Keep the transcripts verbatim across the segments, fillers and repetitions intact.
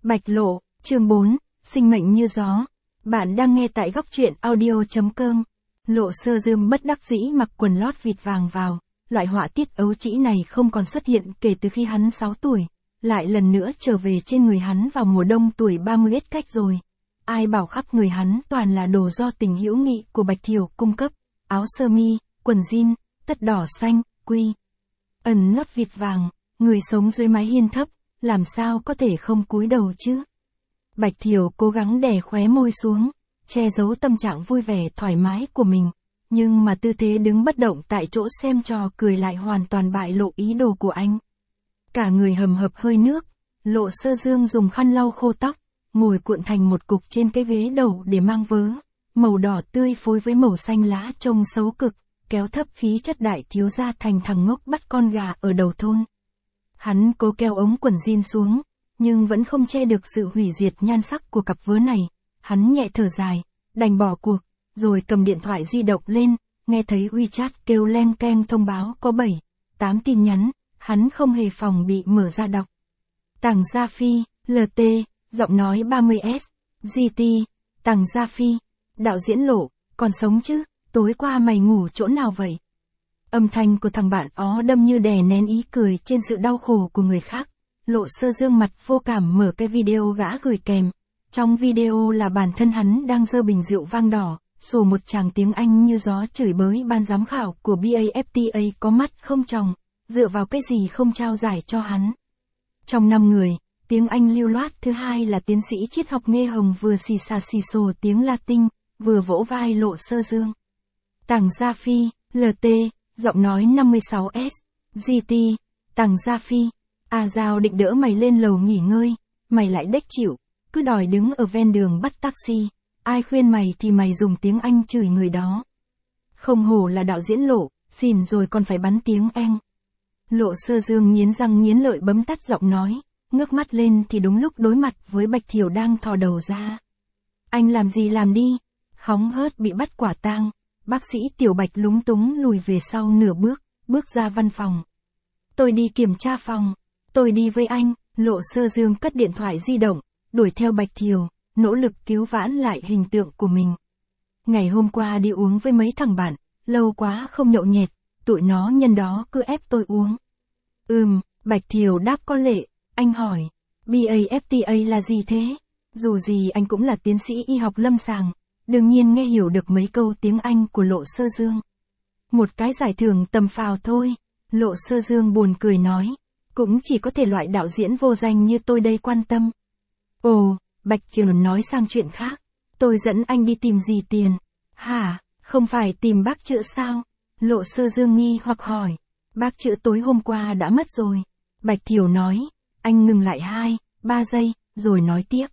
Bạch Lộ, chương bốn, sinh mệnh như gió. Bạn đang nghe tại góc truyện audio.com. Lộ Sơ Dương bất đắc dĩ mặc quần lót vịt vàng vào, loại họa tiết ấu trĩ này không còn xuất hiện kể từ khi hắn sáu tuổi, lại lần nữa trở về trên người hắn vào mùa đông tuổi ba mươi ít cách rồi. Ai bảo khắp người hắn toàn là đồ do tình hữu nghị của Bạch Thiều cung cấp, áo sơ mi, quần jean, tất đỏ xanh, quy. Ẩn lót vịt vàng, người sống dưới mái hiên thấp, làm sao có thể không cúi đầu chứ? Bạch Thiều cố gắng đè khóe môi xuống, che giấu tâm trạng vui vẻ thoải mái của mình, nhưng mà tư thế đứng bất động tại chỗ xem trò cười lại hoàn toàn bại lộ ý đồ của anh. Cả người hầm hập hơi nước, Lộ Sơ Dương dùng khăn lau khô tóc, ngồi cuộn thành một cục trên cái ghế đầu để mang vớ, màu đỏ tươi phối với màu xanh lá trông xấu cực, kéo thấp khí chất đại thiếu gia thành thằng ngốc bắt con gà ở đầu thôn. Hắn cố kéo ống quần jean xuống, nhưng vẫn không che được sự hủy diệt nhan sắc của cặp vớ này. Hắn nhẹ thở dài, đành bỏ cuộc, rồi cầm điện thoại di động lên, nghe thấy WeChat kêu leng keng thông báo có bảy, tám tin nhắn, hắn không hề phòng bị mở ra đọc. Tằng Gia Phi, lờ tê, giọng nói ba mươi S, giê tê, Tằng Gia Phi, đạo diễn Lộ, còn sống chứ, tối qua mày ngủ chỗ nào vậy? Âm thanh của thằng bạn ó đâm như đè nén ý cười trên sự đau khổ của người khác. Lộ Sơ Dương mặt vô cảm mở cái video gã gửi kèm. Trong video là bản thân hắn đang giơ bình rượu vang đỏ, sổ một tràng tiếng Anh như gió chửi bới ban giám khảo của bê a ép tê a có mắt không tròng, dựa vào cái gì không trao giải cho hắn. Trong năm người, tiếng Anh lưu loát thứ hai là tiến sĩ triết học Nghê Hồng vừa xì xà xì xồ tiếng Latin, vừa vỗ vai Lộ Sơ Dương. Tằng Gia Phi, lờ tê, giọng nói năm mươi sáu S, giê tê, Tằng Gia Phi, à Giao định đỡ mày lên lầu nghỉ ngơi, mày lại đếch chịu, cứ đòi đứng ở ven đường bắt taxi, ai khuyên mày thì mày dùng tiếng Anh chửi người đó. Không hổ là đạo diễn Lộ, xỉn rồi còn phải bắn tiếng Anh. Lộ Sơ Dương nghiến răng nghiến lợi bấm tắt giọng nói, ngước mắt lên thì đúng lúc đối mặt với Bạch Thiều đang thò đầu ra. Anh làm gì làm đi, hóng hớt bị bắt quả tang. Bác sĩ Tiểu Bạch lúng túng lùi về sau nửa bước, bước ra văn phòng. Tôi đi kiểm tra phòng, tôi đi với anh. Lộ Sơ Dương cất điện thoại di động, đuổi theo Bạch Thiều, nỗ lực cứu vãn lại hình tượng của mình. Ngày hôm qua đi uống với mấy thằng bạn, lâu quá không nhậu nhẹt, tụi nó nhân đó cứ ép tôi uống. Ừm, Bạch Thiều đáp có lệ, anh hỏi, bê a ép tê a là gì thế? Dù gì anh cũng là tiến sĩ y học lâm sàng. Đương nhiên nghe hiểu được mấy câu tiếng Anh của Lộ Sơ Dương. Một cái giải thưởng tầm phào thôi, Lộ Sơ Dương buồn cười nói, cũng chỉ có thể loại đạo diễn vô danh như tôi đây quan tâm. Ồ, Bạch Thiều nói sang chuyện khác, tôi dẫn anh đi tìm gì tiền? Hả, không phải tìm bác Chữa sao? Lộ Sơ Dương nghi hoặc hỏi, bác Chữa tối hôm qua đã mất rồi. Bạch Thiều nói, anh ngừng lại hai, ba giây, rồi nói tiếp.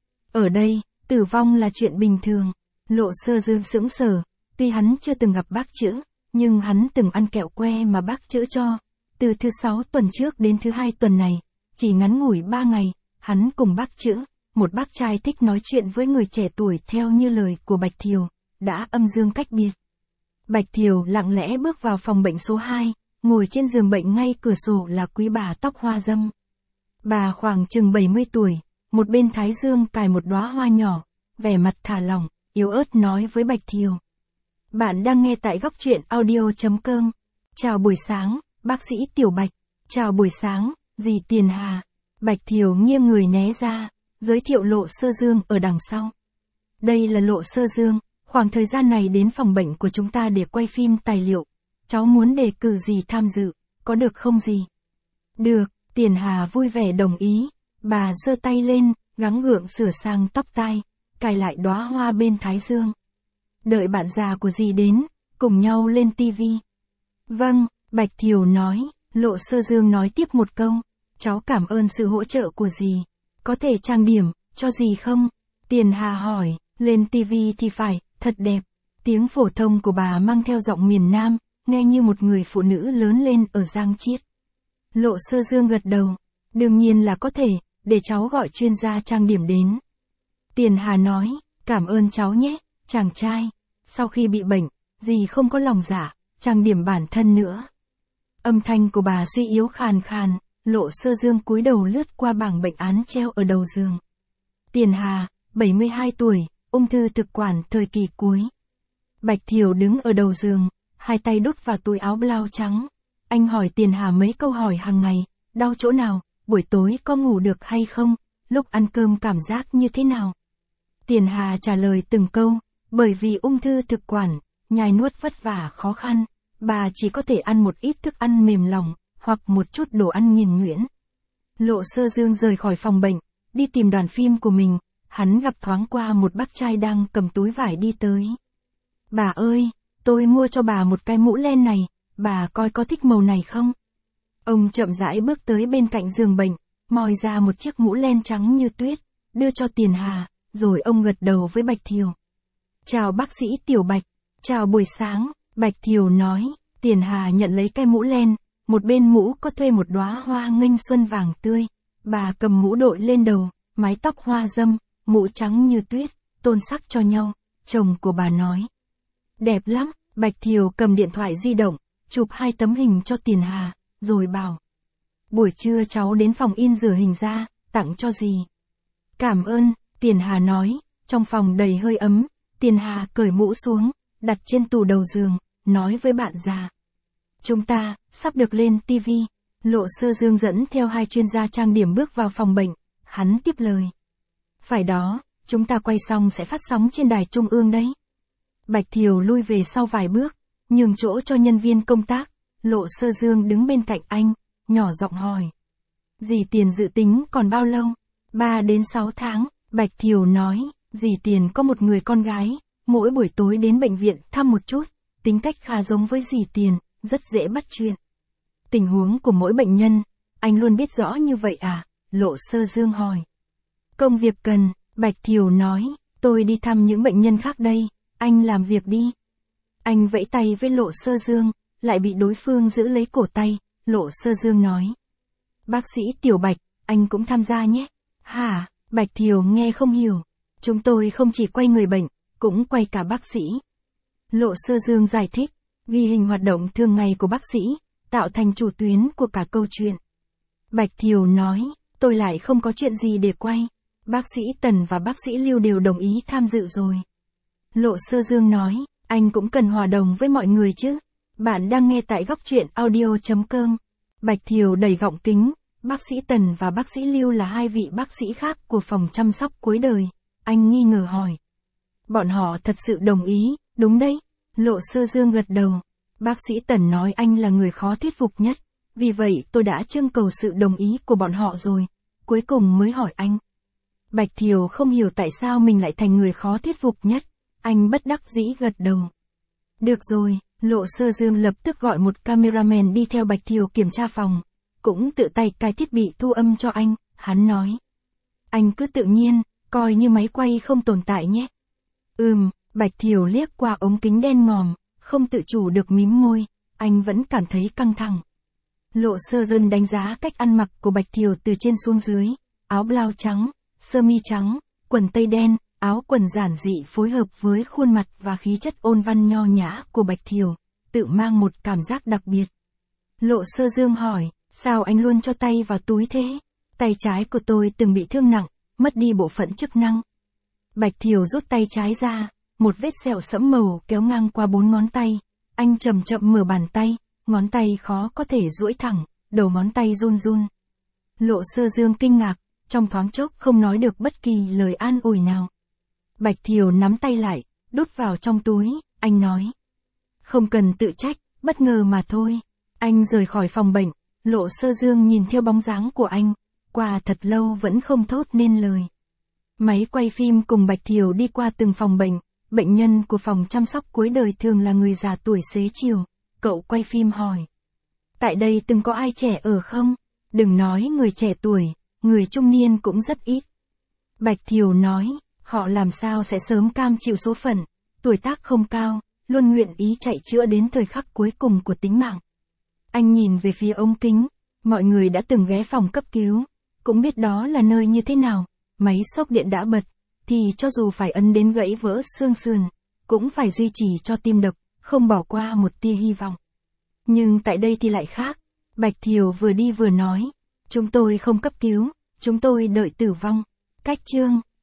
Ở đây, tử vong là chuyện bình thường. Lộ Sơ Dương sững sờ, tuy hắn chưa từng gặp bác Chữa, nhưng hắn từng ăn kẹo que mà bác Chữa cho. Từ thứ sáu tuần trước đến thứ hai tuần này, chỉ ngắn ngủi ba ngày, hắn cùng bác Chữa, một bác trai thích nói chuyện với người trẻ tuổi theo như lời của Bạch Thiều, đã âm dương cách biệt. Bạch Thiều lặng lẽ bước vào phòng bệnh số hai, ngồi trên giường bệnh ngay cửa sổ là quý bà tóc hoa dâm. Bà khoảng chừng bảy mươi tuổi, một bên thái dương cài một đóa hoa nhỏ, vẻ mặt thả lỏng, yếu ớt nói với Bạch Thiều. Bạn đang nghe tại góc truyện audio.com. Chào buổi sáng, bác sĩ Tiểu Bạch. Chào buổi sáng, dì Tiền Hà. Bạch Thiều nghiêng người né ra, giới thiệu Lộ Sơ Dương ở đằng sau. Đây là Lộ Sơ Dương, khoảng thời gian này đến phòng bệnh của chúng ta để quay phim tài liệu. Cháu muốn đề cử gì tham dự, có được không dì? Được, Tiền Hà vui vẻ đồng ý. Bà giơ tay lên, gắng gượng sửa sang tóc tai, cài lại đóa hoa bên thái dương. Đợi bạn già của dì đến, cùng nhau lên tivi. Vâng, Bạch Thiều nói. Lộ Sơ Dương nói tiếp một câu, cháu cảm ơn sự hỗ trợ của dì. Có thể trang điểm cho dì không? Tiền Hà hỏi. Lên tivi thì phải, thật đẹp. Tiếng phổ thông của bà mang theo giọng miền Nam, nghe như một người phụ nữ lớn lên ở Giang Chiết. Lộ Sơ Dương gật đầu. Đương nhiên là có thể, để cháu gọi chuyên gia trang điểm đến. Tiền Hà nói, cảm ơn cháu nhé, chàng trai. Sau khi bị bệnh, dì không có lòng dạ, trang điểm bản thân nữa. Âm thanh của bà suy yếu khàn khàn, Lộ Sơ Dương cúi đầu lướt qua bảng bệnh án treo ở đầu giường. Tiền Hà, bảy mươi hai tuổi, ung thư thực quản thời kỳ cuối. Bạch Thiều đứng ở đầu giường, hai tay đút vào túi áo blau trắng. Anh hỏi Tiền Hà mấy câu hỏi hàng ngày, đau chỗ nào, buổi tối có ngủ được hay không, lúc ăn cơm cảm giác như thế nào. Tiền Hà trả lời từng câu, bởi vì ung thư thực quản, nhai nuốt vất vả khó khăn, bà chỉ có thể ăn một ít thức ăn mềm lòng, hoặc một chút đồ ăn nghiền nhuyễn. Lộ Sơ Dương rời khỏi phòng bệnh, đi tìm đoàn phim của mình, hắn gặp thoáng qua một bác trai đang cầm túi vải đi tới. Bà ơi, tôi mua cho bà một cái mũ len này, bà coi có thích màu này không? Ông chậm rãi bước tới bên cạnh giường bệnh, moi ra một chiếc mũ len trắng như tuyết, đưa cho Tiền Hà, rồi ông gật đầu với Bạch Thiều. Chào bác sĩ Tiểu Bạch, chào buổi sáng, Bạch Thiều nói. Tiền Hà nhận lấy cái mũ len, một bên mũ có thuê một đóa hoa nghênh xuân vàng tươi. Bà cầm mũ đội lên đầu, mái tóc hoa dâm, mũ trắng như tuyết, tôn sắc cho nhau, chồng của bà nói. Đẹp lắm, Bạch Thiều cầm điện thoại di động, chụp hai tấm hình cho Tiền Hà, rồi bảo. Buổi trưa cháu đến phòng in rửa hình ra, tặng cho gì? Cảm ơn, Tiền Hà nói, trong phòng đầy hơi ấm, Tiền Hà cởi mũ xuống, đặt trên tủ đầu giường, nói với bạn già. Chúng ta, sắp được lên ti vi. Lộ Sơ Dương dẫn theo hai chuyên gia trang điểm bước vào phòng bệnh, hắn tiếp lời. Phải đó, chúng ta quay xong sẽ phát sóng trên đài trung ương đấy. Bạch Thiều lui về sau vài bước, nhường chỗ cho nhân viên công tác, Lộ Sơ Dương đứng bên cạnh anh, nhỏ giọng hỏi. Dì Tiền dự tính còn bao lâu? ba đến sáu tháng, Bạch Thiều nói, dì Tiền có một người con gái, mỗi buổi tối đến bệnh viện thăm một chút, tính cách khá giống với dì Tiền, rất dễ bắt chuyện. Tình huống của mỗi bệnh nhân, anh luôn biết rõ như vậy à? Lộ Sơ Dương hỏi. Công việc cần, Bạch Thiều nói, tôi đi thăm những bệnh nhân khác đây, anh làm việc đi. Anh vẫy tay với Lộ Sơ Dương, lại bị đối phương giữ lấy cổ tay, Lộ Sơ Dương nói. Bác sĩ Tiểu Bạch, anh cũng tham gia nhé. Hả? Bạch Thiều nghe không hiểu. Chúng tôi không chỉ quay người bệnh, cũng quay cả bác sĩ. Lộ Sơ Dương giải thích, ghi hình hoạt động thường ngày của bác sĩ, tạo thành chủ tuyến của cả câu chuyện. Bạch Thiều nói, tôi lại không có chuyện gì để quay. Bác sĩ Tần và bác sĩ Lưu đều đồng ý tham dự rồi. Lộ Sơ Dương nói, anh cũng cần hòa đồng với mọi người chứ. Bạn đang nghe tại góc truyện audio chấm com. Bạch Thiều đẩy gọng kính, bác sĩ Tần và bác sĩ Lưu là hai vị bác sĩ khác của phòng chăm sóc cuối đời. Anh nghi ngờ hỏi. Bọn họ thật sự đồng ý, đúng đấy. Lộ Sơ Dương gật đầu. Bác sĩ Tần nói anh là người khó thuyết phục nhất. Vì vậy tôi đã trưng cầu sự đồng ý của bọn họ rồi. Cuối cùng mới hỏi anh. Bạch Thiều không hiểu tại sao mình lại thành người khó thuyết phục nhất. Anh bất đắc dĩ gật đầu. Được rồi, Lộ Sơ Dương lập tức gọi một cameraman đi theo Bạch Thiều kiểm tra phòng. Cũng tự tay cài thiết bị thu âm cho anh, hắn nói. Anh cứ tự nhiên, coi như máy quay không tồn tại nhé. Ừm, Bạch Thiều liếc qua ống kính đen ngòm, không tự chủ được mím môi, anh vẫn cảm thấy căng thẳng. Lộ Sơ Dương đánh giá cách ăn mặc của Bạch Thiều từ trên xuống dưới, áo blau trắng, sơ mi trắng, quần tây đen, áo quần giản dị phối hợp với khuôn mặt và khí chất ôn văn nho nhã của Bạch Thiều, tự mang một cảm giác đặc biệt. Lộ Sơ Dương hỏi, sao anh luôn cho tay vào túi thế? Tay trái của tôi từng bị thương nặng, mất đi bộ phận chức năng. Bạch Thiều rút tay trái ra, một vết sẹo sẫm màu kéo ngang qua bốn ngón tay. Anh chậm chậm mở bàn tay, ngón tay khó có thể duỗi thẳng, đầu ngón tay run run. Lộ Sơ Dương kinh ngạc, trong thoáng chốc không nói được bất kỳ lời an ủi nào. Bạch Thiều nắm tay lại, đút vào trong túi, anh nói. Không cần tự trách, bất ngờ mà thôi. Anh rời khỏi phòng bệnh, Lộ Sơ Dương nhìn theo bóng dáng của anh, qua thật lâu vẫn không thốt nên lời. Máy quay phim cùng Bạch Thiều đi qua từng phòng bệnh, bệnh nhân của phòng chăm sóc cuối đời thường là người già tuổi xế chiều, cậu quay phim hỏi. Tại đây từng có ai trẻ ở không? Đừng nói người trẻ tuổi, người trung niên cũng rất ít. Bạch Thiều nói, họ làm sao sẽ sớm cam chịu số phận, tuổi tác không cao, luôn nguyện ý chạy chữa đến thời khắc cuối cùng của tính mạng. Anh nhìn về phía ống kính, mọi người đã từng ghé phòng cấp cứu, cũng biết đó là nơi như thế nào, máy xốc điện đã bật, thì cho dù phải ấn đến gãy vỡ xương sườn, cũng phải duy trì cho tim đập, không bỏ qua một tia hy vọng. Nhưng tại đây thì lại khác, Bạch Thiều vừa đi vừa nói, Chúng tôi không cấp cứu, chúng tôi đợi tử vong. Cách chương